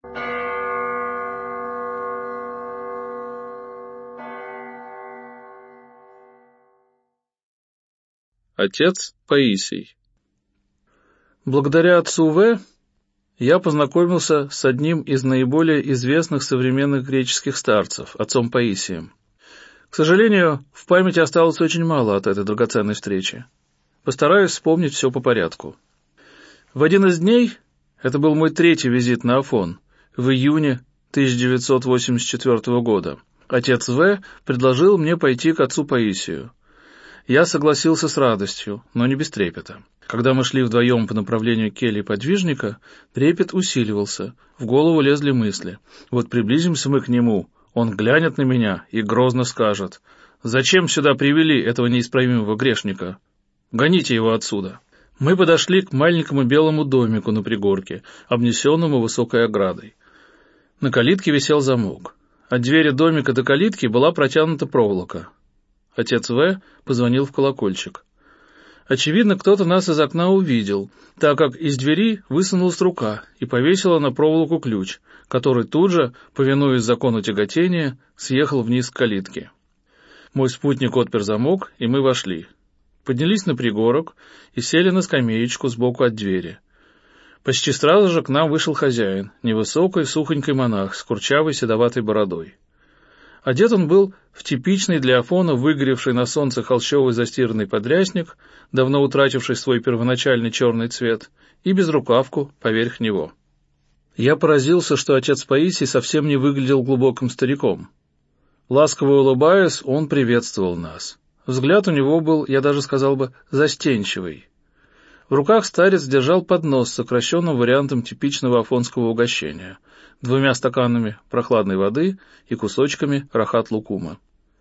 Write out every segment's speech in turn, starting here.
Отец Паисий. Благодаря отцу В. я познакомился с одним из наиболее известных современных греческих старцев, отцом Паисием. К сожалению, в памяти осталось очень мало от этой драгоценной встречи. Постараюсь вспомнить все по порядку. В один из дней, это был мой третий визит на Афон, в июне 1984 года, отец В. предложил мне пойти к отцу Паисию. Я согласился с радостью, но не без трепета. Когда мы шли вдвоем по направлению кельи подвижника, трепет усиливался, в голову лезли мысли. Вот приблизимся мы к нему, он глянет на меня и грозно скажет: «Зачем сюда привели этого неисправимого грешника? Гоните его отсюда». Мы подошли к маленькому белому домику на пригорке, обнесенному высокой оградой. На калитке висел замок. От двери домика до калитки была протянута проволока. Отец В. позвонил в колокольчик. Очевидно, кто-то нас из окна увидел, так как из двери высунулась рука и повесила на проволоку ключ, который тут же, повинуясь закону тяготения, съехал вниз к калитке. Мой спутник отпер замок, и мы вошли. Поднялись на пригорок и сели на скамеечку сбоку от двери. Почти сразу же к нам вышел хозяин, невысокий, сухонький монах с курчавой седоватой бородой. Одет он был в типичный для Афона выгоревший на солнце холщовый застиранный подрясник, давно утративший свой первоначальный черный цвет, и безрукавку поверх него. Я поразился, что отец Паисий совсем не выглядел глубоким стариком. Ласково улыбаясь, он приветствовал нас. Взгляд у него был, я даже сказал бы, застенчивый. В руках старец держал поднос с сокращенным вариантом типичного афонского угощения, 2 стаканами прохладной воды и кусочками рахат-лукума.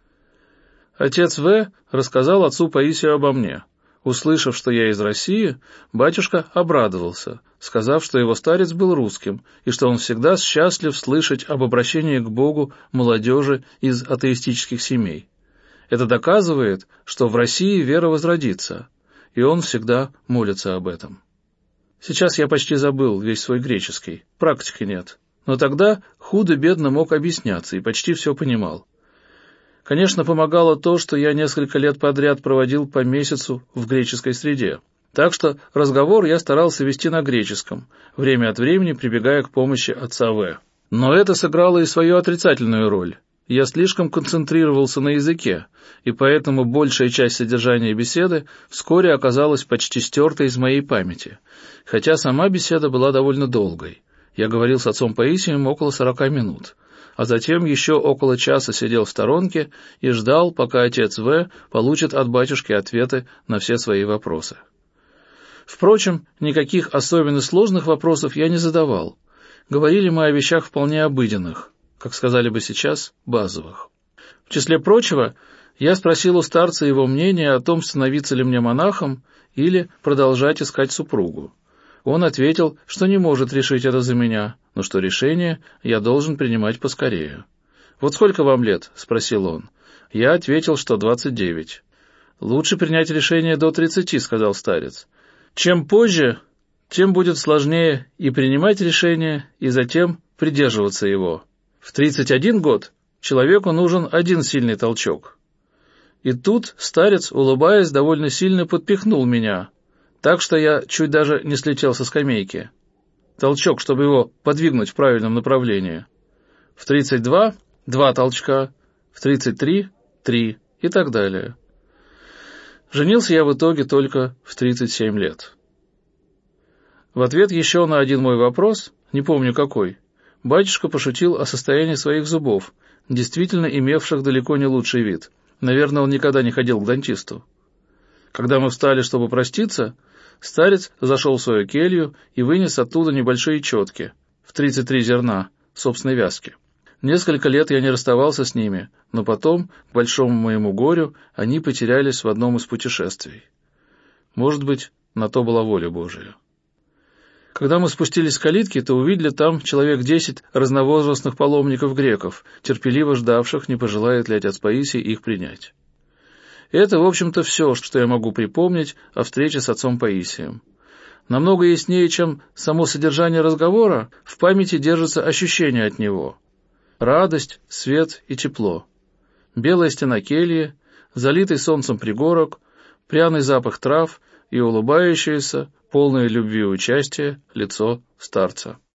Отец В. рассказал отцу Паисию обо мне. Услышав, что я из России, батюшка обрадовался, сказав, что его старец был русским и что он всегда счастлив слышать об обращении к Богу молодежи из атеистических семей. Это доказывает, что в России вера возродится, и он всегда молится об этом. Сейчас я почти забыл весь свой греческий, практики нет, но тогда худо-бедно мог объясняться и почти все понимал. Конечно, помогало то, что я несколько лет подряд проводил по месяцу в греческой среде, так что разговор я старался вести на греческом, время от времени прибегая к помощи отца В. Но это сыграло и свою отрицательную роль. Я слишком концентрировался на языке, и поэтому большая часть содержания беседы вскоре оказалась почти стертой из моей памяти, хотя сама беседа была довольно долгой. Я говорил с отцом Паисием около 40 минут, а затем еще около часа сидел в сторонке и ждал, пока отец В. получит от батюшки ответы на все свои вопросы. Впрочем, никаких особенно сложных вопросов я не задавал. Говорили мы о вещах вполне обыденных, как сказали бы сейчас, базовых. В числе прочего, я спросил у старца его мнение о том, становиться ли мне монахом или продолжать искать супругу. Он ответил, что не может решить это за меня, но что решение я должен принимать поскорее. «Вот сколько вам лет?» — спросил он. Я ответил, что 29. «Лучше принять решение до 30, — сказал старец. Чем позже, тем будет сложнее и принимать решение, и затем придерживаться его. В 31 год человеку нужен один сильный толчок». И тут старец, улыбаясь, довольно сильно подпихнул меня, так что я чуть даже не слетел со скамейки. Толчок, чтобы его подвигнуть в правильном направлении. В 32 — 2 толчка, в 33 — 3 и так далее. Женился я в итоге только в 37 лет. В ответ еще на один мой вопрос, не помню какой, батюшка пошутил о состоянии своих зубов, действительно имевших далеко не лучший вид. Наверное, он никогда не ходил к дантисту. Когда мы встали, чтобы проститься, старец зашел в свою келью и вынес оттуда небольшие четки, в 33 зерна, собственной вязки. Несколько лет я не расставался с ними, но потом, к большому моему горю, они потерялись в одном из путешествий. Может быть, на то была воля Божия. Когда мы спустились с калитки, то увидели там человек 10 разновозрастных паломников-греков, терпеливо ждавших, не пожелает ли отец Паисий их принять. Это, в общем-то, все, что я могу припомнить о встрече с отцом Паисием. Намного яснее, чем само содержание разговора, в памяти держится ощущение от него. Радость, свет и тепло. Белая стена кельи, залитый солнцем пригорок, пряный запах трав и улыбающееся, полное любви и участия лицо старца.